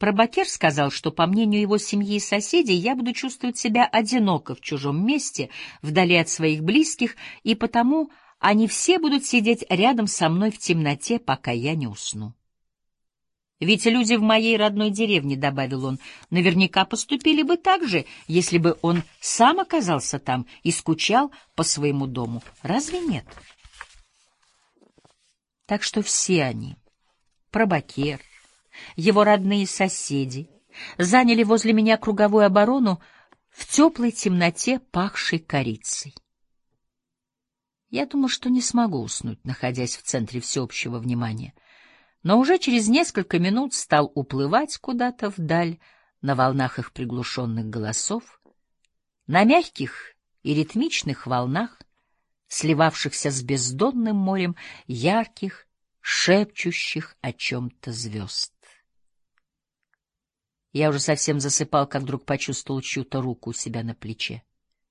Пробакер сказал, что, по мнению его семьи и соседей, я буду чувствовать себя одиноко в чужом месте, вдали от своих близких, и потому они все будут сидеть рядом со мной в темноте, пока я не усну. Ведь люди в моей родной деревне, — добавил он, — наверняка поступили бы так же, если бы он сам оказался там и скучал по своему дому. Разве нет? Так что все они, Пробакер, его родные соседи, заняли возле меня круговую оборону в теплой темноте, пахшей корицей. Я думал, что не смогу уснуть, находясь в центре всеобщего внимания, но уже через несколько минут стал уплывать куда-то вдаль на волнах их приглушенных голосов, на мягких и ритмичных волнах, сливавшихся с бездонным морем ярких, шепчущих о чем-то звезд. Я уже совсем засыпал, как вдруг почувствовал чью-то руку у себя на плече.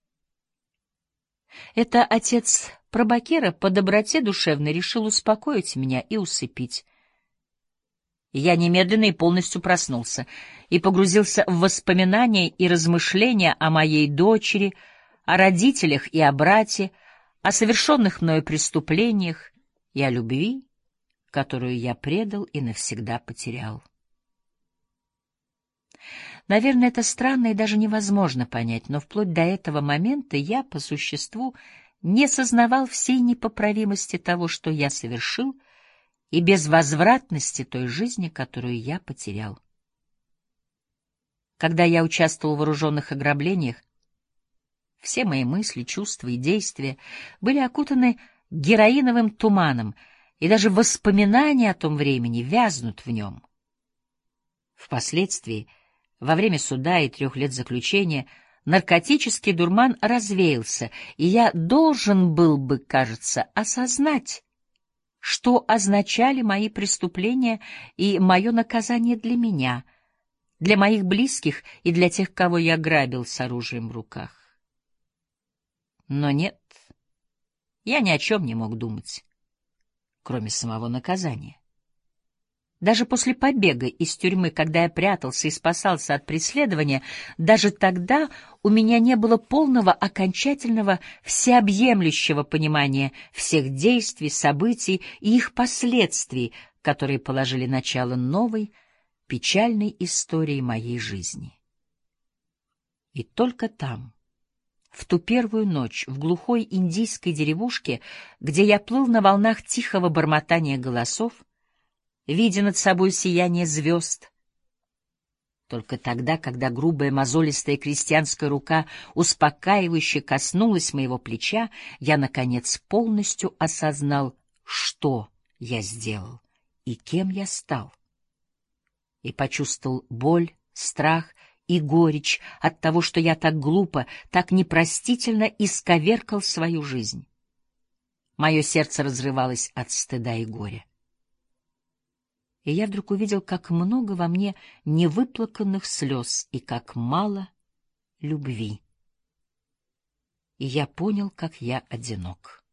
Это отец Пробакера по доброте душевной решил успокоить меня и усыпить. Я немедленно и полностью проснулся и погрузился в воспоминания и размышления о моей дочери, о родителях и о брате, о совершенных мною преступлениях и о любви, которую я предал и навсегда потерял. Наверное, это странно и даже невозможно понять, но вплоть до этого момента я, по существу, не сознавал всей непоправимости того, что я совершил, и безвозвратности той жизни, которую я потерял. Когда я участвовал в вооруженных ограблениях, все мои мысли, чувства и действия были окутаны героиновым туманом, и даже воспоминания о том времени вязнут в нем. Впоследствии, во время суда и 3 лет заключения, наркотический дурман развеялся, и я должен был бы, кажется, осознать, что означали мои преступления и мое наказание для меня, для моих близких и для тех, кого я грабил с оружием в руках. Но нет, я ни о чем не мог думать, кроме самого наказания. Даже после побега из тюрьмы, когда я прятался и спасался от преследования, даже тогда у меня не было полного, окончательного, всеобъемлющего понимания всех действий, событий и их последствий, которые положили начало новой, печальной истории моей жизни. И только там, в ту первую ночь, в глухой индийской деревушке, где я плыл на волнах тихого бормотания голосов, видя над собой сияние звезд, только тогда, когда грубая мозолистая крестьянская рука успокаивающе коснулась моего плеча, я, наконец, полностью осознал, что я сделал и кем я стал, и почувствовал боль, страх и горечь от того, что я так глупо, так непростительно исковеркал свою жизнь. Мое сердце разрывалось от стыда и горя. И я вдруг увидел, как много во мне невыплаканных слез и как мало любви. И я понял, как я одинок.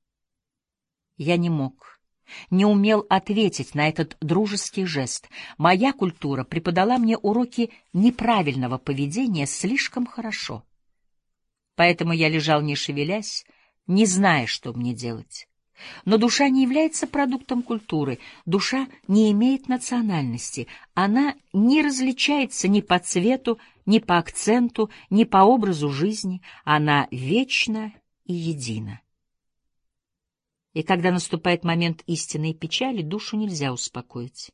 Я не мог, не умел ответить на этот дружеский жест. Моя культура преподала мне уроки неправильного поведения слишком хорошо. Поэтому я лежал, не шевелясь, не зная, что мне делать. Но душа не является продуктом культуры, душа не имеет национальности, она не различается ни по цвету, ни по акценту, ни по образу жизни, она вечна и едина. И когда наступает момент истинной печали, душу нельзя успокоить.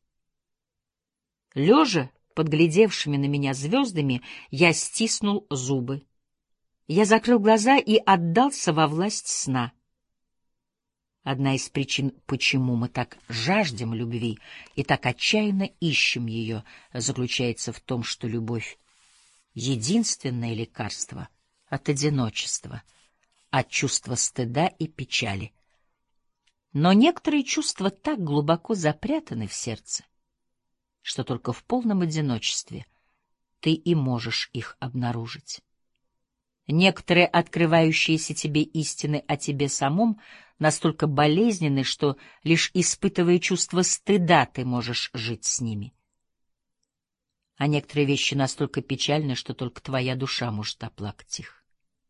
Лежа под глядевшими на меня звездами, я стиснул зубы. Я закрыл глаза и отдался во власть сна. Одна из причин, почему мы так жаждем любви и так отчаянно ищем ее, заключается в том, что любовь — единственное лекарство от одиночества, от чувства стыда и печали. Но некоторые чувства так глубоко запрятаны в сердце, что только в полном одиночестве ты и можешь их обнаружить. Некоторые открывающиеся тебе истины о тебе самом настолько болезненны, что, лишь испытывая чувство стыда, ты можешь жить с ними. а некоторые вещи настолько печальны, что только твоя душа может оплакать их.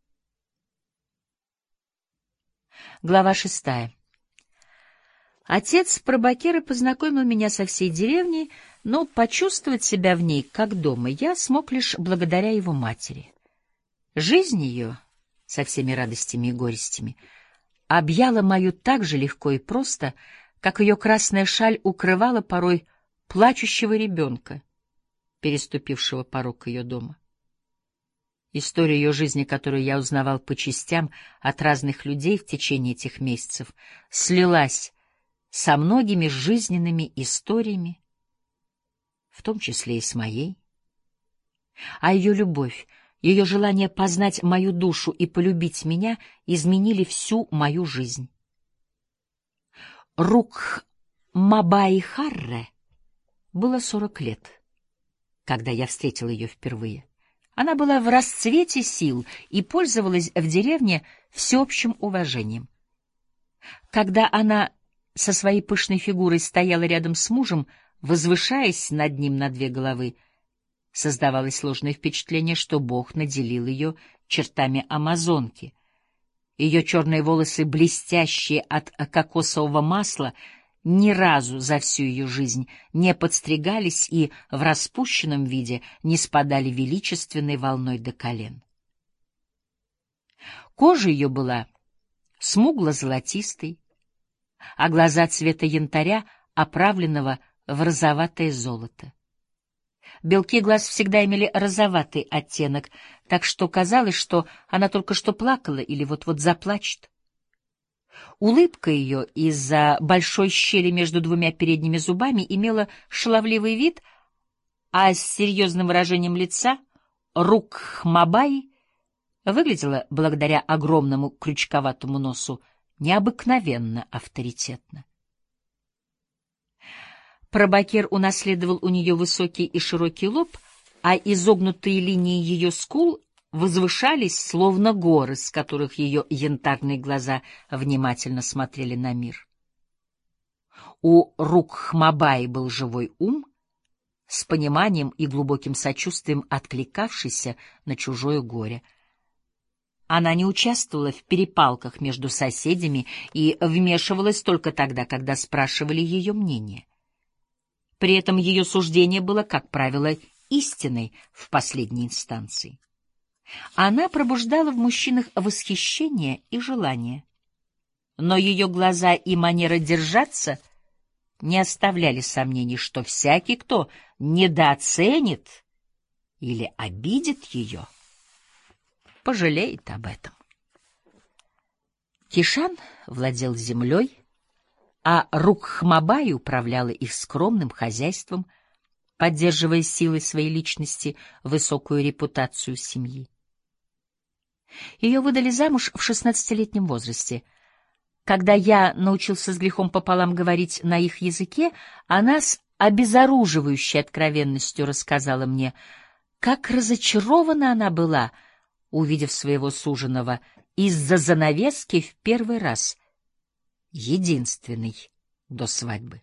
Глава 6. Отец Пробакера познакомил меня со всей деревней, но почувствовать себя в ней как дома я смог лишь благодаря его матери. Жизнь ее, со всеми радостями и горестями, объяла мою так же легко и просто, как ее красная шаль укрывала порой плачущего ребенка, переступившего порог ее дома. История ее жизни, которую я узнавал по частям от разных людей в течение этих месяцев, слилась со многими жизненными историями, в том числе и с моей. А ее любовь, ее желание познать мою душу и полюбить меня изменили всю мою жизнь. Рукхмабаи Харре было 40 лет, когда я встретил ее впервые. Она была в расцвете сил и пользовалась в деревне всеобщим уважением. Когда она со своей пышной фигурой стояла рядом с мужем, возвышаясь над ним на 2 головы, создавалось сложное впечатление, что Бог наделил ее чертами амазонки. Ее черные волосы, блестящие от кокосового масла, ни разу за всю ее жизнь не подстригались и в распущенном виде не спадали величественной волной до колен. Кожа ее была смугло-золотистой, а глаза цвета янтаря, оправленного в розоватое золото. Белки глаз всегда имели розоватый оттенок, так что казалось, что она только что плакала или вот-вот заплачет. Улыбка ее из-за большой щели между 2 передними зубами имела шаловливый вид, а с серьезным выражением лица Рукхмабаи выглядела, благодаря огромному крючковатому носу, необыкновенно авторитетно. Пробакер унаследовал у нее высокий и широкий лоб, а изогнутые линии ее скул возвышались, словно горы, с которых ее янтарные глаза внимательно смотрели на мир. У Рукхмабаи был живой ум, с пониманием и глубоким сочувствием откликавшийся на чужое горе. Она не участвовала в перепалках между соседями и вмешивалась только тогда, когда спрашивали ее мнение. При этом ее суждение было, как правило, истиной в последней инстанции. Она пробуждала в мужчинах восхищение и желание. Но ее глаза и манера держаться не оставляли сомнений, что всякий, кто недооценит или обидит ее, пожалеет об этом. Кишан владел землей, а Рукхмабаи управляла их скромным хозяйством, поддерживая силой своей личности высокую репутацию семьи. Ее выдали замуж в 16-летнем возрасте. Когда я научился с грехом пополам говорить на их языке, она с обезоруживающей откровенностью рассказала мне, как разочарована она была, увидев своего суженого из-за занавески в первый раз, единственный до свадьбы.